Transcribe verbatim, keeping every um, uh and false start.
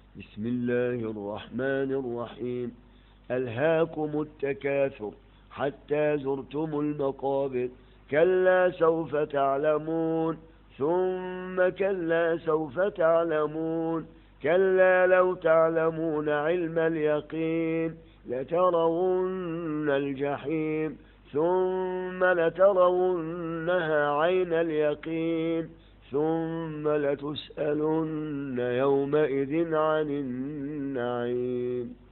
بسم الله الرحمن الرحيم. ألهاكم التكاثر حتى زرتم المقابر، كلا سوف تعلمون، ثم كلا سوف تعلمون، كلا لو تعلمون علم اليقين لترون الجحيم، ثم لترونها عين اليقين، ثم لتسألن يومئذ عن النعيم.